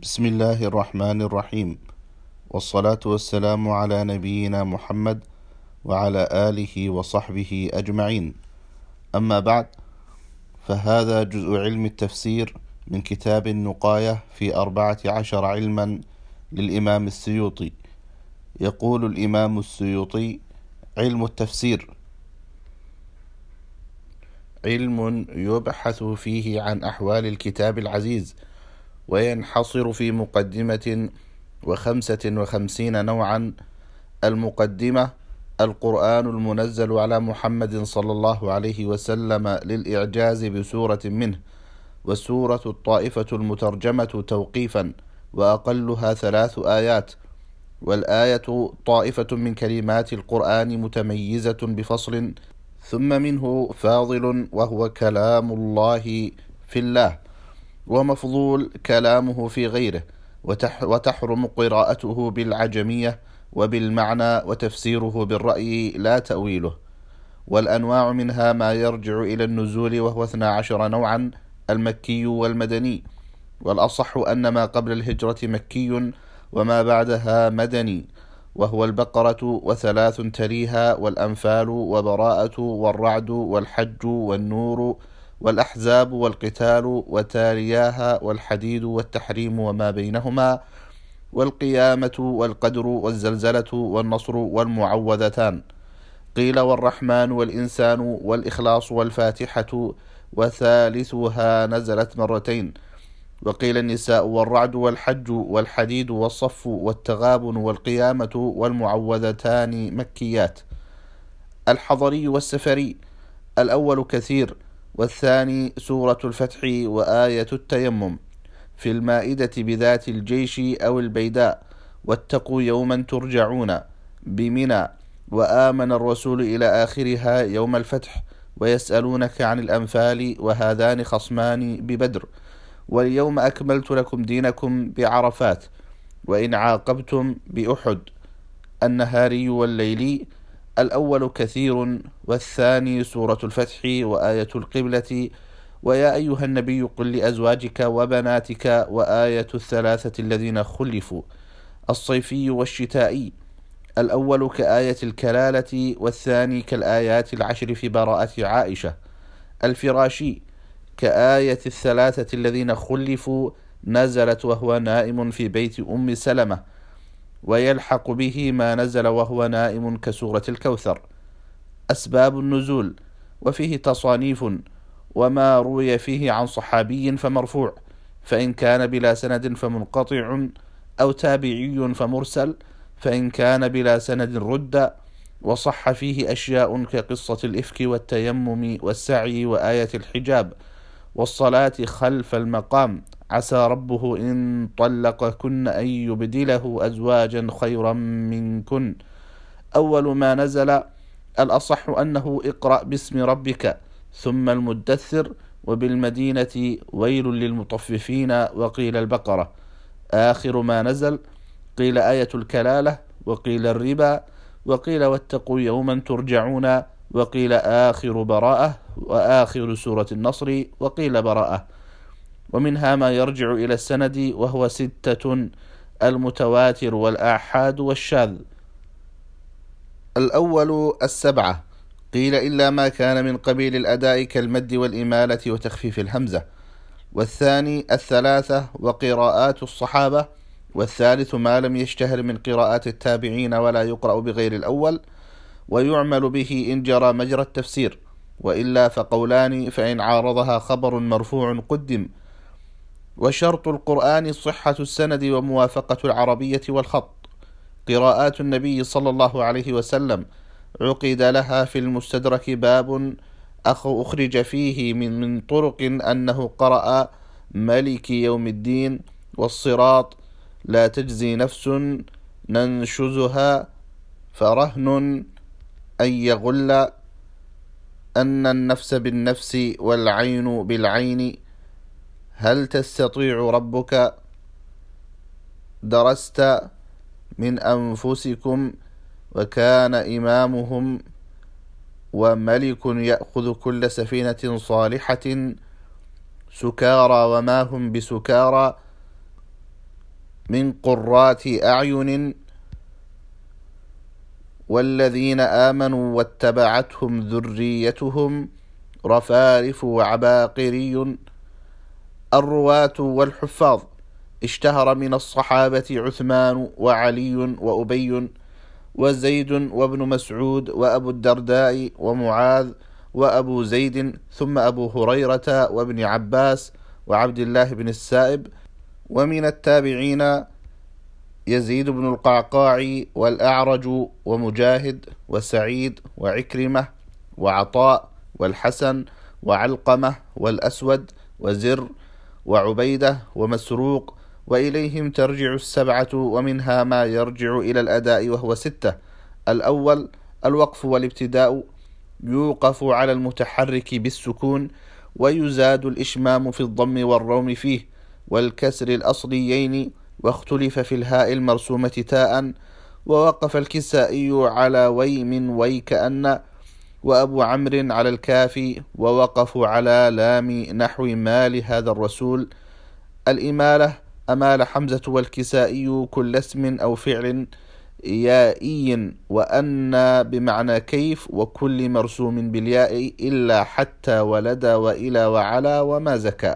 بسم الله الرحمن الرحيم، والصلاة والسلام على نبينا محمد وعلى آله وصحبه أجمعين. أما بعد، فهذا جزء علم التفسير من كتاب النقاية في 14 علما للإمام السيوطي. يقول الإمام السيوطي: علم التفسير علم يبحث فيه عن أحوال الكتاب العزيز، وينحصر في مقدمة 55 نوعا. المقدمة: القرآن المنزل على محمد صلى الله عليه وسلم للإعجاز بسورة منه، والسورة الطائفة المترجمة توقيفا، وأقلها 3 آيات، والآية طائفة من كلمات القرآن متميزة بفصل، ثم منه فاضل وهو كلام الله في الله، ومفضول كلامه في غيره، وتحرم قراءته بالعجمية وبالمعنى، وتفسيره بالرأي لا تأويله. والأنواع منها ما يرجع إلى النزول، وهو 12 نوعا: المكي والمدني، والأصح أن ما قبل الهجرة مكي وما بعدها مدني، وهو البقرة و3 تليها، والأنفال وبراءة والرعد والحج والنور والأحزاب والقتال وتالياها، والحديد والتحريم وما بينهما، والقيامة والقدر والزلزلة والنصر والمعوذتان. قيل والرحمن والإنسان والإخلاص والفاتحة، وثالثها نزلت 2 مرتين. وقيل النساء والرعد والحج والحديد والصف والتغابن والقيامة والمعوذتان مكيات. الحضري والسفري: الأول كثير، والثاني سورة الفتح وآية التيمم. في المائدة بذات الجيش أو البيداء، واتقوا يوما ترجعون، بمنى، وآمن الرسول إلى آخرها يوم الفتح، ويسألونك عن الأنفال، وهذان خصمان ببدر، واليوم أكملت لكم دينكم بعرفات، وإن عاقبتم بأحد. النهاري والليلي: الأول كثير، والثاني سورة الفتح وآية القبلة، ويا أيها النبي قل لأزواجك وبناتك، وآية 3 الذين خلفوا. الصيفي والشتائي: الأول كآية الكلالة، والثاني كالآيات 10 في براءة عائشة. الفراشي: كآية 3 الذين خلفوا، نزلت وهو نائم في بيت أم سلمة، ويلحق به ما نزل وهو نائم كسورة الكوثر. أسباب النزول: وفيه تصانيف، وما روي فيه عن صحابي فمرفوع، فإن كان بلا سند فمنقطع، أو تابعي فمرسل، فإن كان بلا سند رد. وصح فيه أشياء كقصة الإفك والتيمم والسعي وآية الحجاب، والصلاة خلف المقام، عسى ربه إن طلقكن أن يبدله أزواجا خيرا منكن. أول ما نزل: الأصح أنه اقرأ باسم ربك، ثم المدثر، وبالمدينة ويل للمطففين، وقيل البقرة. آخر ما نزل: قيل آية الكلالة، وقيل الربا، وقيل واتقوا يوما ترجعون، وقيل آخر براءة، وآخر سورة النصر، وقيل براءة. ومنها ما يرجع إلى السند، وهو 6: المتواتر والآحاد والشاذ. الأول 7، قيل إلا ما كان من قبيل الأداء كالمد والإمالة وتخفيف الهمزة. والثاني 3 وقراءات الصحابة. والثالث ما لم يشتهر من قراءات التابعين ولا يقرأ بغير الأول، ويعمل به إن جرى مجرى التفسير، وإلا فقولان، فإن عارضها خبر مرفوع قدم. وشرط القرآن صحة السند وموافقة العربية والخط. قراءات النبي صلى الله عليه وسلم عقد لها في المستدرك باب أخرج فيه من طرق أنه قرأ ملك يوم الدين والصراط، لا تجزي نفس ننشزها، فرهن أن يغل، أن النفس بالنفس والعين بالعين، هل تستطيع ربك، درست من أنفسكم، وكان إمامهم، وملك يأخذ كل سفينة صالحة، سكارى وما هم بسكارى، من قرات أعين والذين آمنوا واتبعتهم ذريتهم رفارف وعباقري. الرواة والحفاظ. اشتهر من الصحابة عثمان وعلي وأبي وزيد وابن مسعود وأبو الدرداء ومعاذ وأبو زيد، ثم أبو هريرة وابن عباس وعبد الله بن السائب. ومن التابعين يزيد بن القعقاع والأعرج ومجاهد وسعيد وعكرمة وعطاء والحسن وعلقمة والأسود وزر وعبيدة ومسروق، وإليهم ترجع السبعة، ومنها ما يرجع إلى الأداء وهو 6. الأول الوقف والابتداء، يوقف على المتحرك بالسكون، ويزاد الإشمام في الضم والروم فيه والكسر الأصليين، واختلف في الهاء المرسومة تاء. ووقف الكسائي على ويم ويكأن، وأبو عمرو على الكافي، ووقفوا على لام نحو مال هذا الرسول. الإمالة أمال حمزة والكسائي كل اسم أو فعل يائي وأن بمعنى كيف، وكل مرسوم بالياء إلا حتى ولد وإلى وعلى وما زكى.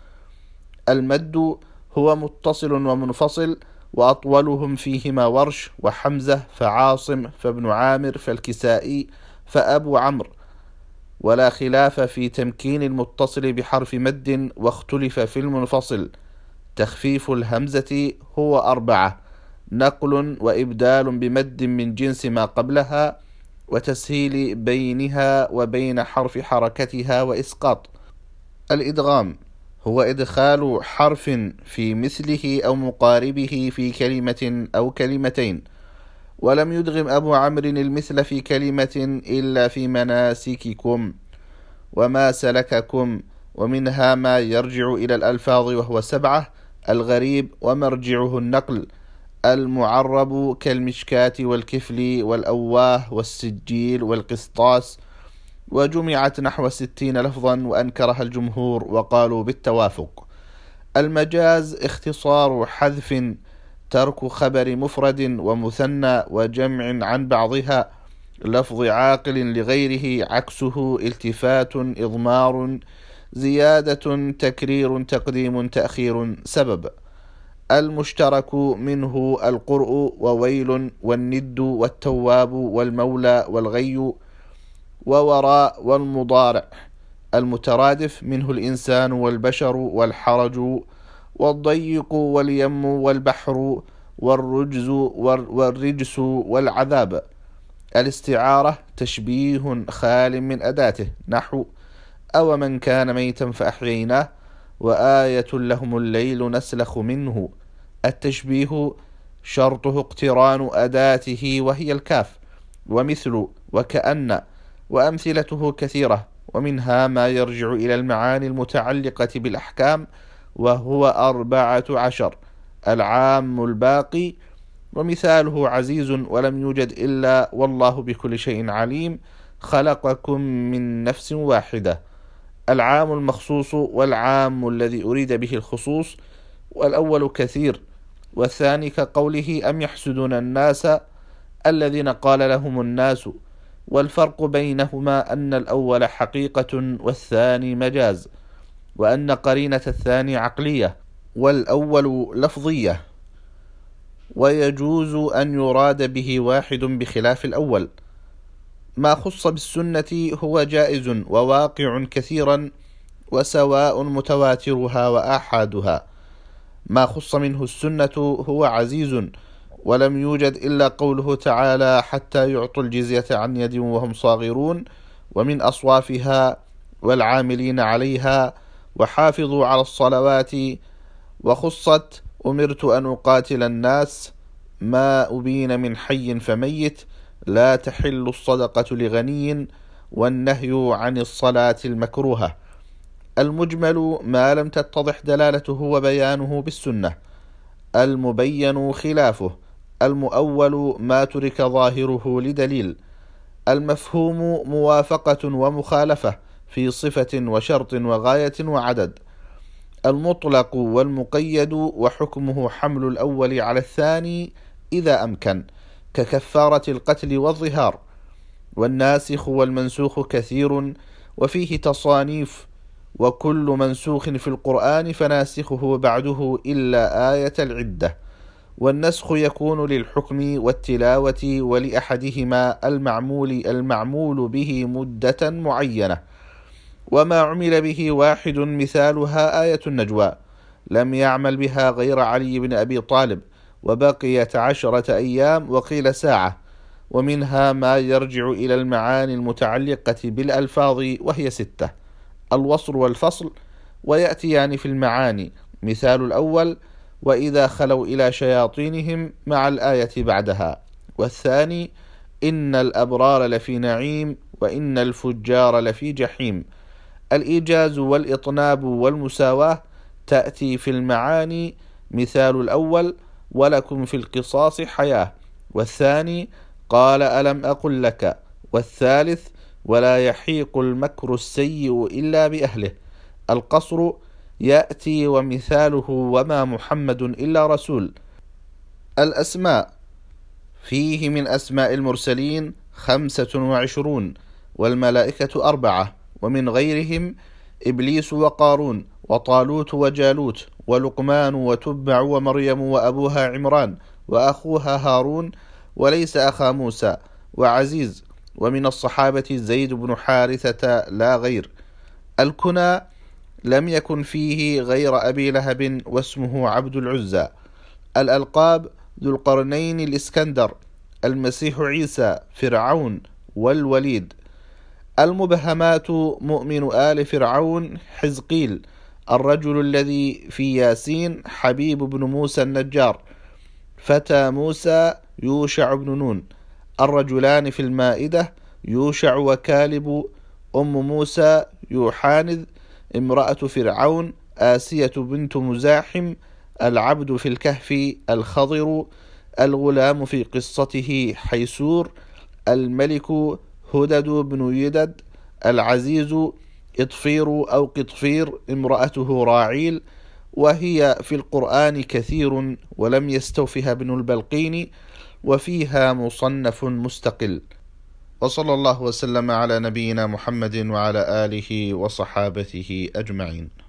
المد هو متصل ومنفصل، وأطولهم فيهما ورش وحمزة فعاصم فابن عامر فالكسائي فأبو عمرو، ولا خلاف في تمكين المتصل بحرف مد، واختلف في المنفصل. تخفيف الهمزة هو 4: نقل وإبدال بمد من جنس ما قبلها، وتسهيل بينها وبين حرف حركتها، وإسقاط. الإدغام هو إدخال حرف في مثله أو مقاربه في كلمة أو كلمتين. ولم يدغم أبو عمرو المثل في كلمة إلا في مناسككم وما سلككم. ومنها ما يرجع إلى الألفاظ وهو 7: الغريب ومرجعه النقل، المعرب كالمشكاة والكفل والأواه والسجيل والقسطاس، وجمعت نحو 60 لفظا وأنكرها الجمهور وقالوا بالتوافق. المجاز اختصار حذف، ترك خبر مفرد ومثنى وجمع عن بعضها، لفظ عاقل لغيره، عكسه التفات إضمار، زيادة تكرير تقديم تأخير سبب. المشترك منه القرء وويل والند والتواب والمولى والغي ووراء والمضارع. المترادف منه الإنسان والبشر والحرج والضيق واليم والبحر والرجس والعذاب. الاستعارة تشبيه خال من أداته، نحو أو من كان ميتا فأحييناه وآية لهم الليل نسلخ منه. التشبيه شرطه اقتران أداته وهي الكاف، ومثل وكأن، وأمثلته كثيرة، ومنها ما يرجع إلى المعاني المتعلقة بالأحكام وهو 14: العام الباقي، ومثاله عزيز ولم يوجد إلا والله بكل شيء عليم، خلقكم من نفس واحدة. العام المخصوص والعام الذي أريد به الخصوص، والأول كثير، والثاني كقوله أم يحسدون الناس الذين قال لهم الناس. والفرق بينهما أن الأول حقيقة والثاني مجاز، وأن قرينة الثاني عقلية والأول لفظية، ويجوز أن يراد به واحد بخلاف الأول. ما خص بالسنة هو جائز وواقع كثيرا، وسواء متواترها وآحادها. ما خص منه السنة هو عزيز، ولم يوجد إلا قوله تعالى حتى يعطوا الجزية عن يد وهم صاغرون، ومن أصوافها والعاملين عليها، وحافظوا على الصلوات. وخصت أمرت أن أقاتل الناس، ما أبين من حي فميت، لا تحل الصدقة لغني، والنهي عن الصلاة المكروهة. المجمل ما لم تتضح دلالته وبيانه بالسنة، المبين خلافه. المؤول ما ترك ظاهره لدليل. المفهوم موافقة ومخالفة في صفة وشرط وغاية وعدد. المطلق والمقيد، وحكمه حمل الأول على الثاني إذا أمكن، ككفارة القتل والظهار. والناسخ والمنسوخ كثير وفيه تصانيف، وكل منسوخ في القرآن فناسخه بعده إلا آية العدة. والنسخ يكون للحكم والتلاوة، ولأحدهما المعمول به مدة معينة. وما عمل به واحد مثالها آية النجوى، لم يعمل بها غير علي بن أبي طالب، وبقيت 10 أيام وقيل ساعة. ومنها ما يرجع إلى المعاني المتعلقة بالألفاظ، وهي 6: الوصل والفصل، ويأتيان في المعاني. مثال الأول: وإذا خلوا إلى شياطينهم، مع الآية بعدها. والثاني: إن الأبرار لفي نعيم، وإن الفجار لفي جحيم. الإيجاز والإطناب والمساواة تأتي في المعاني. مثال الأول: ولكم في القصاص حياة. والثاني: قال ألم أقل لك. والثالث: ولا يحيق المكر السيء إلا بأهله. القصر يأتي ومثاله: وما محمد إلا رسول. الأسماء: فيه من أسماء المرسلين 25، والملائكة 4، ومن غيرهم إبليس وقارون وطالوت وجالوت ولقمان وتبع ومريم وأبوها عمران وأخوها هارون وليس أخا موسى وعزيز. ومن الصحابة زيد بن حارثة لا غير. الكنى: لم يكن فيه غير أبي لهب واسمه عبد العزى. الألقاب: ذو القرنين الإسكندر، المسيح عيسى، فرعون، والوليد. المبهمات: مؤمن آل فرعون حزقيل، الرجل الذي في ياسين حبيب بن موسى النجار، فتى موسى يوشع بن نون. الرجلان في المائدة: يوشع وكالب. أم موسى يوحانذ. امرأة فرعون آسية بنت مزاحم. العبد في الكهف الخضر. الغلام في قصته حيسور. الملك هدد بن يدد. العزيز إطفير أو قطفير، امرأته راعيل، وهي في القرآن كثير ولم يستوفها ابن البلقين، وفيها مصنف مستقل. وصلى الله وسلم على نبينا محمد وعلى آله وصحابته أجمعين.